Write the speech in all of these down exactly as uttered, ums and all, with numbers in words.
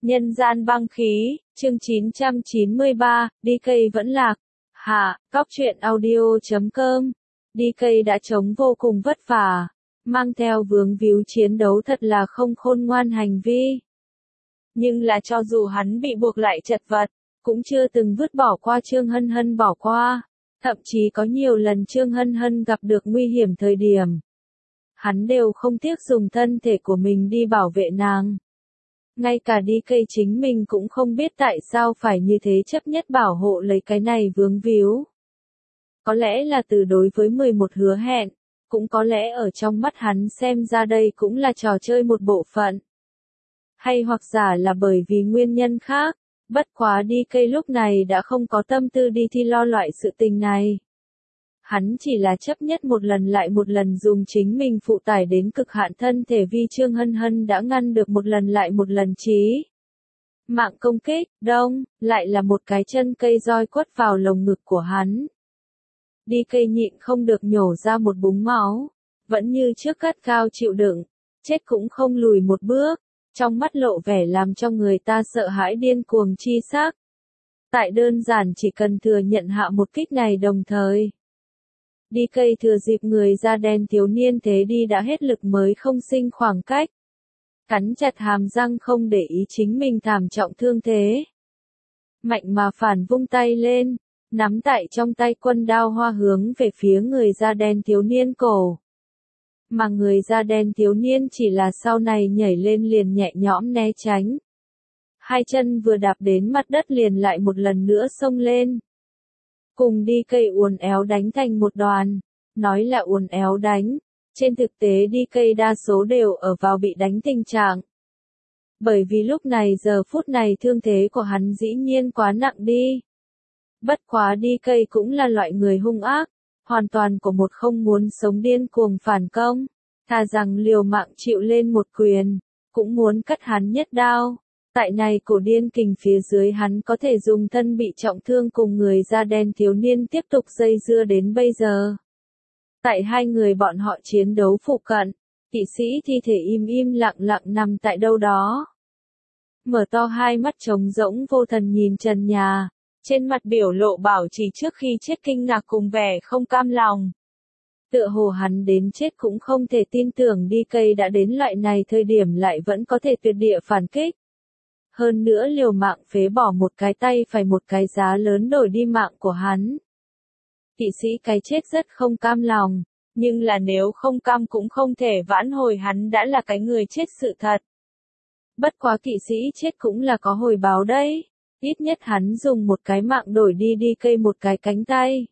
Nhân gian băng khí, chương chín trăm chín mươi ba, đê ca vẫn lạc. Hạ, Cóc truyện audio chấm com. đê ca đã chống vô cùng vất vả, mang theo vướng víu chiến đấu thật là không khôn ngoan hành vi. Nhưng là cho dù hắn bị buộc lại chật vật, cũng chưa từng vứt bỏ qua Trương Hân Hân bỏ qua. Thậm chí có nhiều lần Trương Hân Hân gặp được nguy hiểm thời điểm, hắn đều không tiếc dùng thân thể của mình đi bảo vệ nàng. Ngay cả đê ca chính mình cũng không biết tại sao phải như thế chấp nhất bảo hộ lấy cái này vướng víu. Có lẽ là từ đối với mười một hứa hẹn, cũng có lẽ ở trong mắt hắn xem ra đây cũng là trò chơi một bộ phận. Hay hoặc giả là bởi vì nguyên nhân khác, bất quá đê ca lúc này đã không có tâm tư đi thi lo loại sự tình này. Hắn chỉ là chấp nhất một lần lại một lần dùng chính mình phụ tải đến cực hạn thân thể vì Trương Hân Hân đã ngăn được một lần lại một lần chí mạng công kích, đông, lại là một cái chân cây roi quất vào lồng ngực của hắn. đê ca nhịn không được nhổ ra một búng máu, vẫn như trước gắt gao chịu đựng, chết cũng không lùi một bước, trong mắt lộ vẻ làm cho người ta sợ hãi điên cuồng chi sắc. Tại đơn giản chỉ cần thừa nhận hạ một kích này đồng thời. đê ca thừa dịp người da đen thiếu niên thế đi đã hết lực mới không sinh khoảng cách. Cắn chặt hàm răng không để ý chính mình thảm trọng thương thế. Mạnh mà phản vung tay lên, nắm tại trong tay quân đao hoa hướng về phía người da đen thiếu niên cổ. Mà người da đen thiếu niên chỉ là sau này nhảy lên liền nhẹ nhõm né tránh. Hai chân vừa đạp đến mặt đất liền lại một lần nữa xông lên. Cùng đê ca uốn éo đánh thành một đoàn, nói là uốn éo đánh, trên thực tế đê ca đa số đều ở vào bị đánh tình trạng. Bởi vì lúc này giờ phút này thương thế của hắn dĩ nhiên quá nặng đi. Bất quá đê ca cũng là loại người hung ác, hoàn toàn của một không muốn sống điên cuồng phản công, thà rằng liều mạng chịu lên một quyền, cũng muốn cắt hắn nhất đao. Tại này cổ điên kình phía dưới hắn có thể dùng thân bị trọng thương cùng người da đen thiếu niên tiếp tục dây dưa đến bây giờ. Tại hai người bọn họ chiến đấu phụ cận, kỵ sĩ thi thể im im lặng lặng nằm tại đâu đó. Mở to hai mắt trống rỗng vô thần nhìn trần nhà, trên mặt biểu lộ bảo trì trước khi chết kinh ngạc cùng vẻ không cam lòng. Tựa hồ hắn đến chết cũng không thể tin tưởng đê ca đã đến loại này thời điểm lại vẫn có thể tuyệt địa phản kích. Hơn nữa liều mạng phế bỏ một cái tay phải một cái giá lớn đổi đi mạng của hắn. Kỵ sĩ cái chết rất không cam lòng, nhưng là nếu không cam cũng không thể vãn hồi hắn đã là cái người chết sự thật. Bất quá kỵ sĩ chết cũng là có hồi báo đấy, ít nhất hắn dùng một cái mạng đổi đi đê ca một cái cánh tay.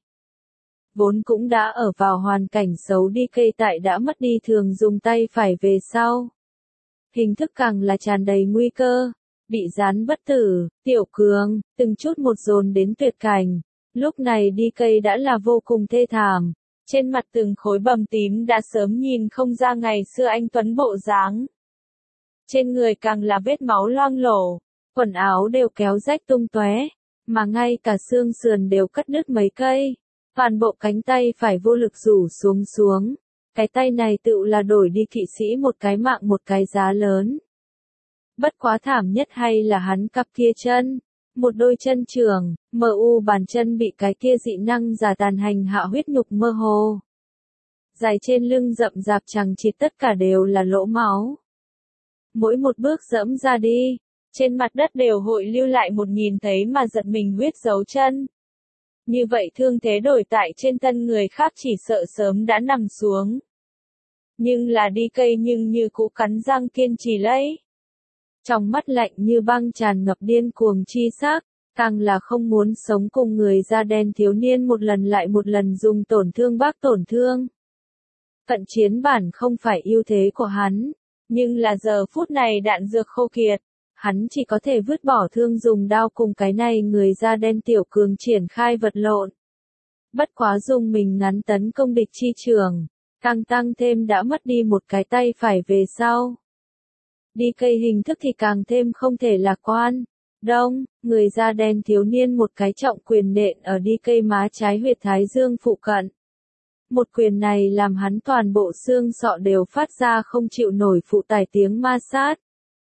Vốn cũng đã ở vào hoàn cảnh xấu đê ca tại đã mất đi thường dùng tay phải về sau. Hình thức càng là tràn đầy nguy cơ. Bị gián bất tử, tiểu cường, từng chút một dồn đến tuyệt cảnh. Lúc này đê ca đã là vô cùng thê thảm. Trên mặt từng khối bầm tím đã sớm nhìn không ra ngày xưa anh tuấn bộ dáng. Trên người càng là vết máu loang lổ, quần áo đều kéo rách tung tóe, mà ngay cả xương sườn đều cắt đứt mấy cây. Toàn bộ cánh tay phải vô lực rủ xuống xuống. Cái tay này tự là đổi đi kỵ sĩ một cái mạng một cái giá lớn. Bất quá thảm nhất hay là hắn cặp kia chân, một đôi chân trường, mờ u bàn chân bị cái kia dị năng giả tàn hành hạ huyết nhục mơ hồ. Dài trên lưng rậm rạp chằng chịt tất cả đều là lỗ máu. Mỗi một bước dẫm ra đi, trên mặt đất đều hội lưu lại một nhìn thấy mà giật mình huyết dấu chân. Như vậy thương thế đổi tại trên thân người khác chỉ sợ sớm đã nằm xuống. Nhưng là đê ca nhưng như cũ cắn răng kiên trì lấy. Trong mắt lạnh như băng tràn ngập điên cuồng chi sắc, càng là không muốn sống cùng người da đen thiếu niên một lần lại một lần dùng tổn thương bác tổn thương. Cận chiến bản không phải ưu thế của hắn, nhưng là giờ phút này đạn dược khô kiệt, hắn chỉ có thể vứt bỏ thương dùng đao cùng cái này người da đen tiểu cường triển khai vật lộn. Bất quá dùng mình ngắn tấn công địch chi trường, càng tăng thêm đã mất đi một cái tay phải về sau. đê ca hình thức thì càng thêm không thể lạc quan. Đông, người da đen thiếu niên một cái trọng quyền nện ở đê ca má trái huyệt thái dương phụ cận. Một quyền này làm hắn toàn bộ xương sọ đều phát ra không chịu nổi phụ tải tiếng ma sát.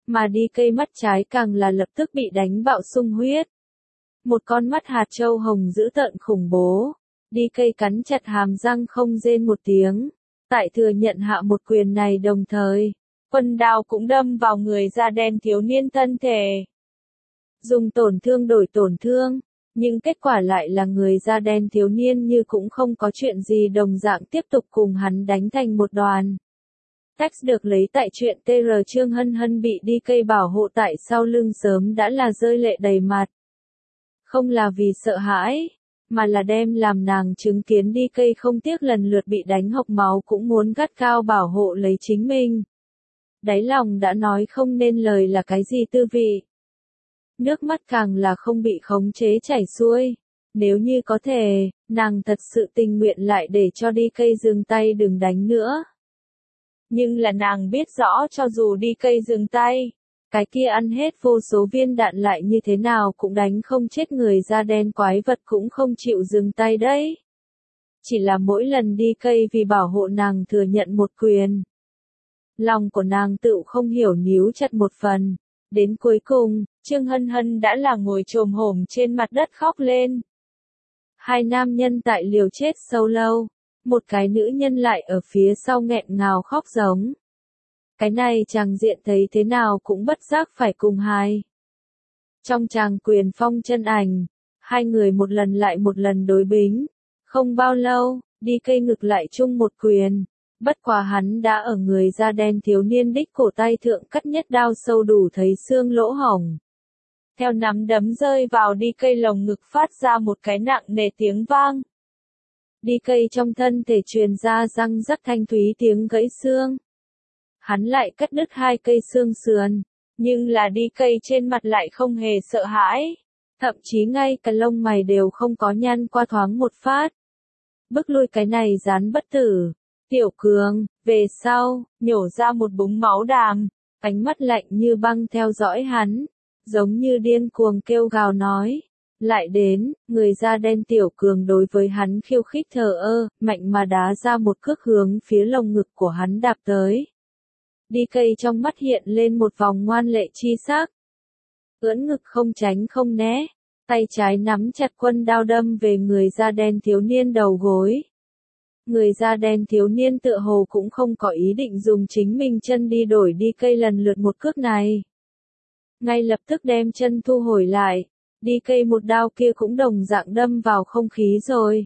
mà đê ca mắt trái càng là lập tức bị đánh bạo sung huyết. Một con mắt hạt châu hồng dữ tợn khủng bố. đê ca cắn chặt hàm răng không rên một tiếng. Tại thừa nhận hạ một quyền này đồng thời, quân đao cũng đâm vào người da đen thiếu niên thân thể. Dùng tổn thương đổi tổn thương, nhưng kết quả lại là người da đen thiếu niên như cũng không có chuyện gì đồng dạng tiếp tục cùng hắn đánh thành một đoàn. Text được lấy tại truyện tê rờ Trương Hân Hân bị đê ca bảo hộ tại sau lưng sớm đã là rơi lệ đầy mặt. Không là vì sợ hãi, mà là đem làm nàng chứng kiến đê ca không tiếc lần lượt bị đánh hộc máu cũng muốn gắt cao bảo hộ lấy chính mình. Đáy lòng đã nói không nên lời là cái gì tư vị. Nước mắt càng là không bị khống chế chảy xuôi. Nếu như có thể, nàng thật sự tình nguyện lại để cho đê ca dừng tay đừng đánh nữa. Nhưng là nàng biết rõ cho dù đê ca dừng tay, cái kia ăn hết vô số viên đạn lại như thế nào cũng đánh không chết người da đen quái vật cũng không chịu dừng tay đấy. Chỉ là mỗi lần đê ca vì bảo hộ nàng thừa nhận một quyền. Lòng của nàng tự không hiểu níu chặt một phần. Đến cuối cùng, Trương Hân Hân đã là ngồi chồm hổm trên mặt đất khóc lên. Hai nam nhân tại liều chết sâu lâu, một cái nữ nhân lại ở phía sau nghẹn ngào khóc giống. Cái này chàng diện thấy thế nào cũng bất giác phải cùng hai. Trong tràng quyền phong chân ảnh, hai người một lần lại một lần đối bính. Không bao lâu, đê ca ngực lại chung một quyền. Bất quá hắn đã ở người da đen thiếu niên đích cổ tay thượng cắt nhất đao sâu đủ thấy xương lỗ hổng. Theo nắm đấm rơi vào đê ca lồng ngực phát ra một cái nặng nề tiếng vang. đê ca trong thân thể truyền ra răng rắc thanh thúy tiếng gãy xương. Hắn lại cắt đứt hai cây xương sườn, nhưng là đê ca trên mặt lại không hề sợ hãi. Thậm chí ngay cả lông mày đều không có nhăn qua thoáng một phát. Bức lui cái này dán bất tử. Tiểu Cường, về sau, nhổ ra một búng máu đàm, ánh mắt lạnh như băng theo dõi hắn, giống như điên cuồng kêu gào nói. Lại đến, người da đen Tiểu Cường đối với hắn khiêu khích thờ ơ, mạnh mà đá ra một cước hướng phía lồng ngực của hắn đạp tới. đê ca trong mắt hiện lên một vòng ngoan lệ chi sắc. Ưỡn ngực không tránh không né, tay trái nắm chặt quân đao đâm về người da đen thiếu niên đầu gối. Người da đen thiếu niên tựa hồ cũng không có ý định dùng chính mình chân đi đổi đê ca lần lượt một cước này. Ngay lập tức đem chân thu hồi lại, đê ca một đao kia cũng đồng dạng đâm vào không khí rồi.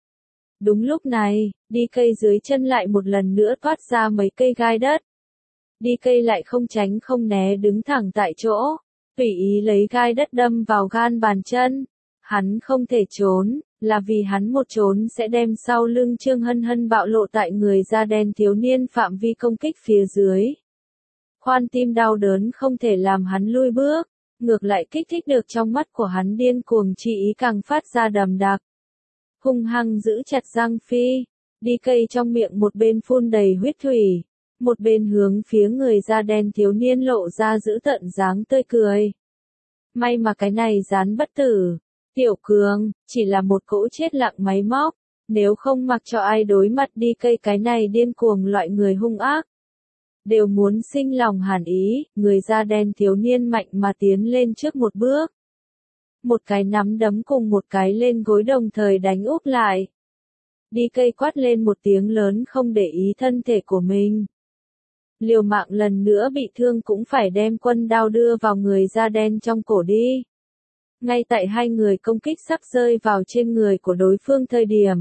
Đúng lúc này, đê ca dưới chân lại một lần nữa toát ra mấy cây gai đất. đê ca lại không tránh không né đứng thẳng tại chỗ, tùy ý lấy gai đất đâm vào gan bàn chân. Hắn không thể trốn, là vì hắn một trốn sẽ đem sau lưng Trương Hân Hân bạo lộ tại người da đen thiếu niên phạm vi công kích phía dưới. Khoan tim đau đớn không thể làm hắn lui bước, ngược lại kích thích được trong mắt của hắn điên cuồng chi ý càng phát ra đầm đặc. Hung hăng giữ chặt răng phi, đê ca trong miệng một bên phun đầy huyết thủy, một bên hướng phía người da đen thiếu niên lộ ra dữ tợn dáng tươi cười. May mà cái này dán bất tử. Tiểu Cường, chỉ là một cỗ chết lặng máy móc, nếu không mặc cho ai đối mặt đê ca cái này điên cuồng loại người hung ác. Đều muốn sinh lòng hàn ý, người da đen thiếu niên mạnh mà tiến lên trước một bước. Một cái nắm đấm cùng một cái lên gối đồng thời đánh úp lại. đê ca quát lên một tiếng lớn không để ý thân thể của mình. Liều mạng lần nữa bị thương cũng phải đem quân đao đưa vào người da đen trong cổ đi. Ngay tại hai người công kích sắp rơi vào trên người của đối phương thời điểm.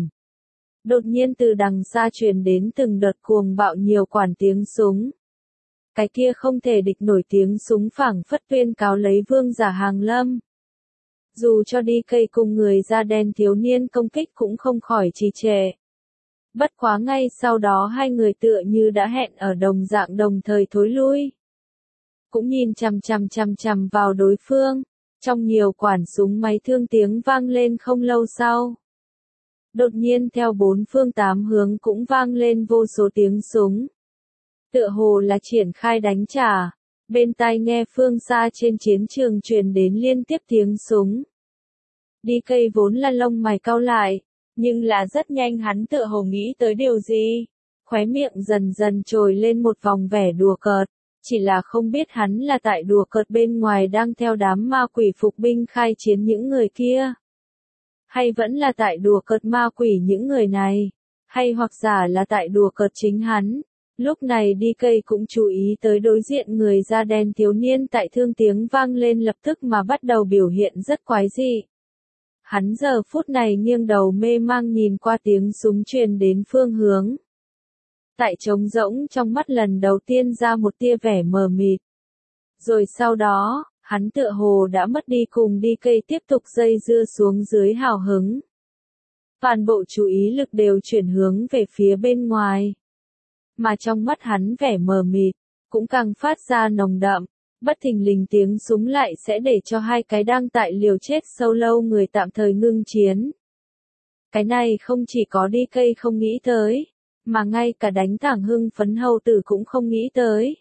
Đột nhiên từ đằng xa truyền đến từng đợt cuồng bạo nhiều quản tiếng súng. Cái kia không thể địch nổi tiếng súng phảng phất tuyên cáo lấy vương giả hàng lâm. Dù cho đê ca cùng người da đen thiếu niên công kích cũng không khỏi trì trệ. Bất quá ngay sau đó hai người tựa như đã hẹn ở đồng dạng đồng thời thối lui. Cũng nhìn chằm chằm chằm chằm vào đối phương. Trong nhiều quản súng máy thương tiếng vang lên không lâu sau. Đột nhiên theo bốn phương tám hướng cũng vang lên vô số tiếng súng. Tựa hồ là triển khai đánh trả. Bên tai nghe phương xa trên chiến trường truyền đến liên tiếp tiếng súng. đê ca vốn là lông mày cau lại, nhưng là rất nhanh hắn tựa hồ nghĩ tới điều gì. Khóe miệng dần dần trồi lên một vòng vẻ đùa cợt. chỉ là không biết hắn là tại đùa cợt bên ngoài đang theo đám ma quỷ phục binh khai chiến những người kia. Hay vẫn là tại đùa cợt ma quỷ những người này, hay hoặc giả là tại đùa cợt chính hắn. Lúc này đê ca cũng chú ý tới đối diện người da đen thiếu niên tại thương tiếng vang lên lập tức mà bắt đầu biểu hiện rất quái dị. Hắn giờ phút này nghiêng đầu mê mang nhìn qua tiếng súng truyền đến phương hướng. Tại trống rỗng trong mắt lần đầu tiên ra một tia vẻ mờ mịt. Rồi sau đó, hắn tựa hồ đã mất đi cùng đê ca tiếp tục dây dưa xuống dưới hào hứng. Toàn bộ chú ý lực đều chuyển hướng về phía bên ngoài. Mà trong mắt hắn vẻ mờ mịt, cũng càng phát ra nồng đậm, bất thình lình tiếng súng lại sẽ để cho hai cái đang tại liều chết sâu lâu người tạm thời ngưng chiến. Cái này không chỉ có đê ca không nghĩ tới, mà ngay cả đánh thẳng hưng phấn hầu tử cũng không nghĩ tới.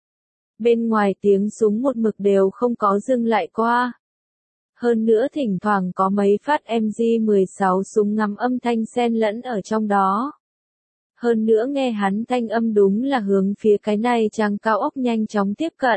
Bên ngoài tiếng súng một mực đều không có dừng lại qua. Hơn nữa thỉnh thoảng có mấy phát em gi mười sáu súng ngắm âm thanh xen lẫn ở trong đó. Hơn nữa nghe hắn thanh âm đúng là hướng phía cái này trang cao ốc nhanh chóng tiếp cận.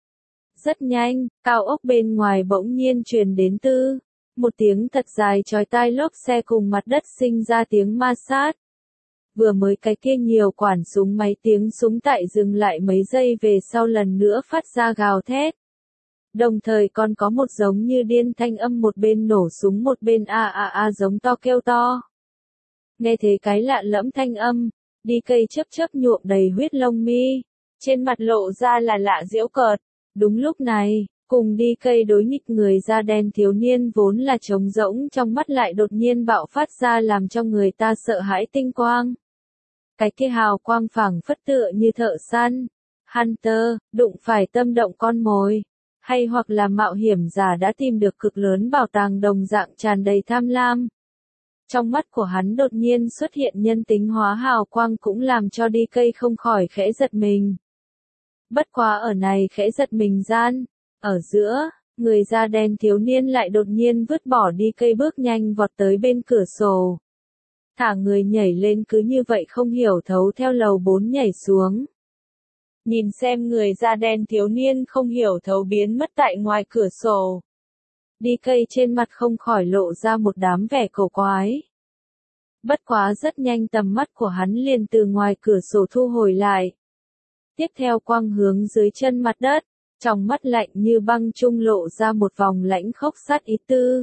Rất nhanh, cao ốc bên ngoài bỗng nhiên truyền đến tư. Một tiếng thật dài chói tai lốp xe cùng mặt đất sinh ra tiếng ma sát. Vừa mới cái kia nhiều quản súng máy tiếng súng tại dừng lại mấy giây về sau lần nữa phát ra gào thét. Đồng thời còn có một giống như điên thanh âm một bên nổ súng một bên a a a giống to kêu to. Nghe thấy cái lạ lẫm thanh âm, đê ca chớp chớp nhuộm đầy huyết lông mi, trên mặt lộ ra là lạ giễu cợt. Đúng lúc này, cùng đê ca đối nghịch người da đen thiếu niên vốn là trống rỗng trong mắt lại đột nhiên bạo phát ra làm cho người ta sợ hãi tinh quang. Cái kia hào quang phảng phất tựa như thợ săn, Hunter, đụng phải tâm động con mồi, hay hoặc là mạo hiểm giả đã tìm được cực lớn bảo tàng đồng dạng tràn đầy tham lam. Trong mắt của hắn đột nhiên xuất hiện nhân tính hóa hào quang cũng làm cho đê ca không khỏi khẽ giật mình. Bất quá ở này khẽ giật mình gian, ở giữa, người da đen thiếu niên lại đột nhiên vứt bỏ đê ca bước nhanh vọt tới bên cửa sổ. Thả người nhảy lên cứ như vậy không hiểu thấu theo lầu bốn nhảy xuống. Nhìn xem người da đen thiếu niên không hiểu thấu biến mất tại ngoài cửa sổ. đê ca trên mặt không khỏi lộ ra một đám vẻ cổ quái. Bất quá rất nhanh tầm mắt của hắn liền từ ngoài cửa sổ thu hồi lại. Tiếp theo quang hướng dưới chân mặt đất, trong mắt lạnh như băng trung lộ ra một vòng lãnh khốc sát ý tư.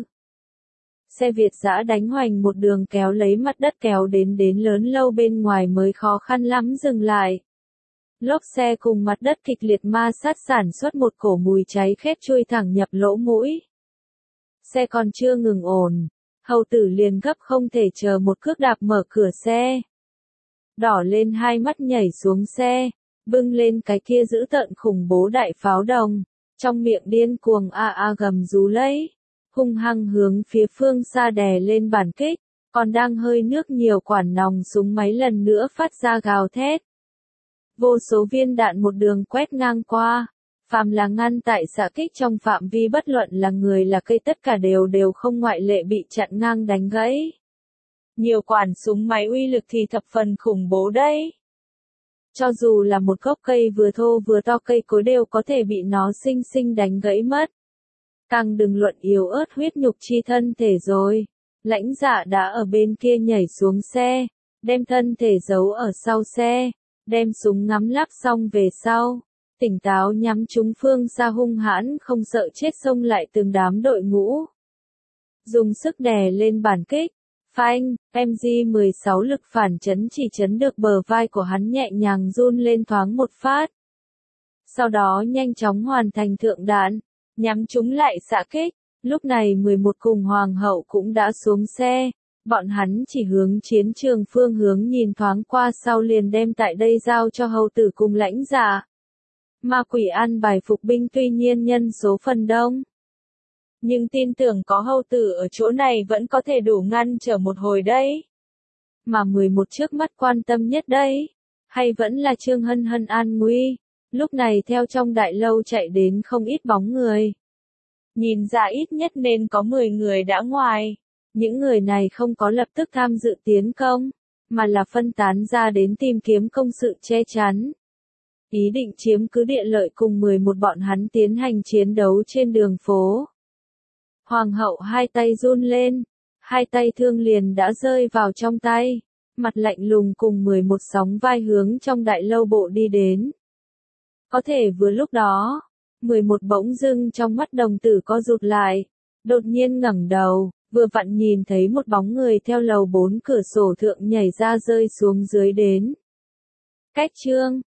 Xe Việt dã đánh hoành một đường kéo lấy mặt đất kéo đến đến lớn lâu bên ngoài mới khó khăn lắm dừng lại. Lốp xe cùng mặt đất kịch liệt ma sát sản xuất một cổ mùi cháy khét chui thẳng nhập lỗ mũi. Xe còn chưa ngừng ổn, hầu tử liền gấp không thể chờ một cước đạp mở cửa xe. Đỏ lên hai mắt nhảy xuống xe, bưng lên cái kia giữ tợn khủng bố đại pháo đồng, trong miệng điên cuồng a a gầm rú lấy, hung hăng hướng phía phương xa đè lên bản kích, còn đang hơi nước nhiều quản nòng súng máy lần nữa phát ra gào thét. Vô số viên đạn một đường quét ngang qua, phàm là ngăn tại xạ kích trong phạm vi bất luận là người là cây tất cả đều đều không ngoại lệ bị chặn ngang đánh gãy. Nhiều quản súng máy uy lực thì thập phần khủng bố đấy. Cho dù là một gốc cây vừa thô vừa to cây cối đều có thể bị nó xinh xinh đánh gãy mất. Càng đừng luận yếu ớt huyết nhục chi thân thể rồi. Lãnh Dạ đã ở bên kia nhảy xuống xe, đem thân thể giấu ở sau xe, đem súng ngắm lắp xong về sau, tỉnh táo nhắm trúng phương xa hung hãn không sợ chết xông lại từng đám đội ngũ. Dùng sức đè lên bản kích, phanh, em gi mười sáu lực phản chấn chỉ chấn được bờ vai của hắn nhẹ nhàng run lên thoáng một phát. Sau đó nhanh chóng hoàn thành thượng đạn, nhắm chúng lại xạ kích. Lúc này mười một cùng hoàng hậu cũng đã xuống xe, bọn hắn chỉ hướng chiến trường phương hướng nhìn thoáng qua sau liền đem tại đây giao cho hầu tử cùng Lãnh Dạ. Ma quỷ an bài phục binh tuy nhiên nhân số phần đông, nhưng tin tưởng có hầu tử ở chỗ này vẫn có thể đủ ngăn trở một hồi đấy. Mà mười một trước mắt quan tâm nhất đấy, hay vẫn là Trương Hân Hân an nguy, lúc này theo trong đại lâu chạy đến không ít bóng người. Nhìn ra ít nhất nên có mười người đã ngoài. Những người này không có lập tức tham dự tiến công, mà là phân tán ra đến tìm kiếm công sự che chắn. ý định chiếm cứ địa lợi cùng mười một bọn hắn tiến hành chiến đấu trên đường phố. Hoàng hậu hai tay run lên, hai tay thương liền đã rơi vào trong tay, mặt lạnh lùng cùng mười một sóng vai hướng trong đại lâu bộ đi đến. Có thể vừa lúc đó, mười một bỗng dưng trong mắt đồng tử co rụt lại, đột nhiên ngẩng đầu, vừa vặn nhìn thấy một bóng người theo lầu bốn cửa sổ thượng nhảy ra rơi xuống dưới đến. Cách chương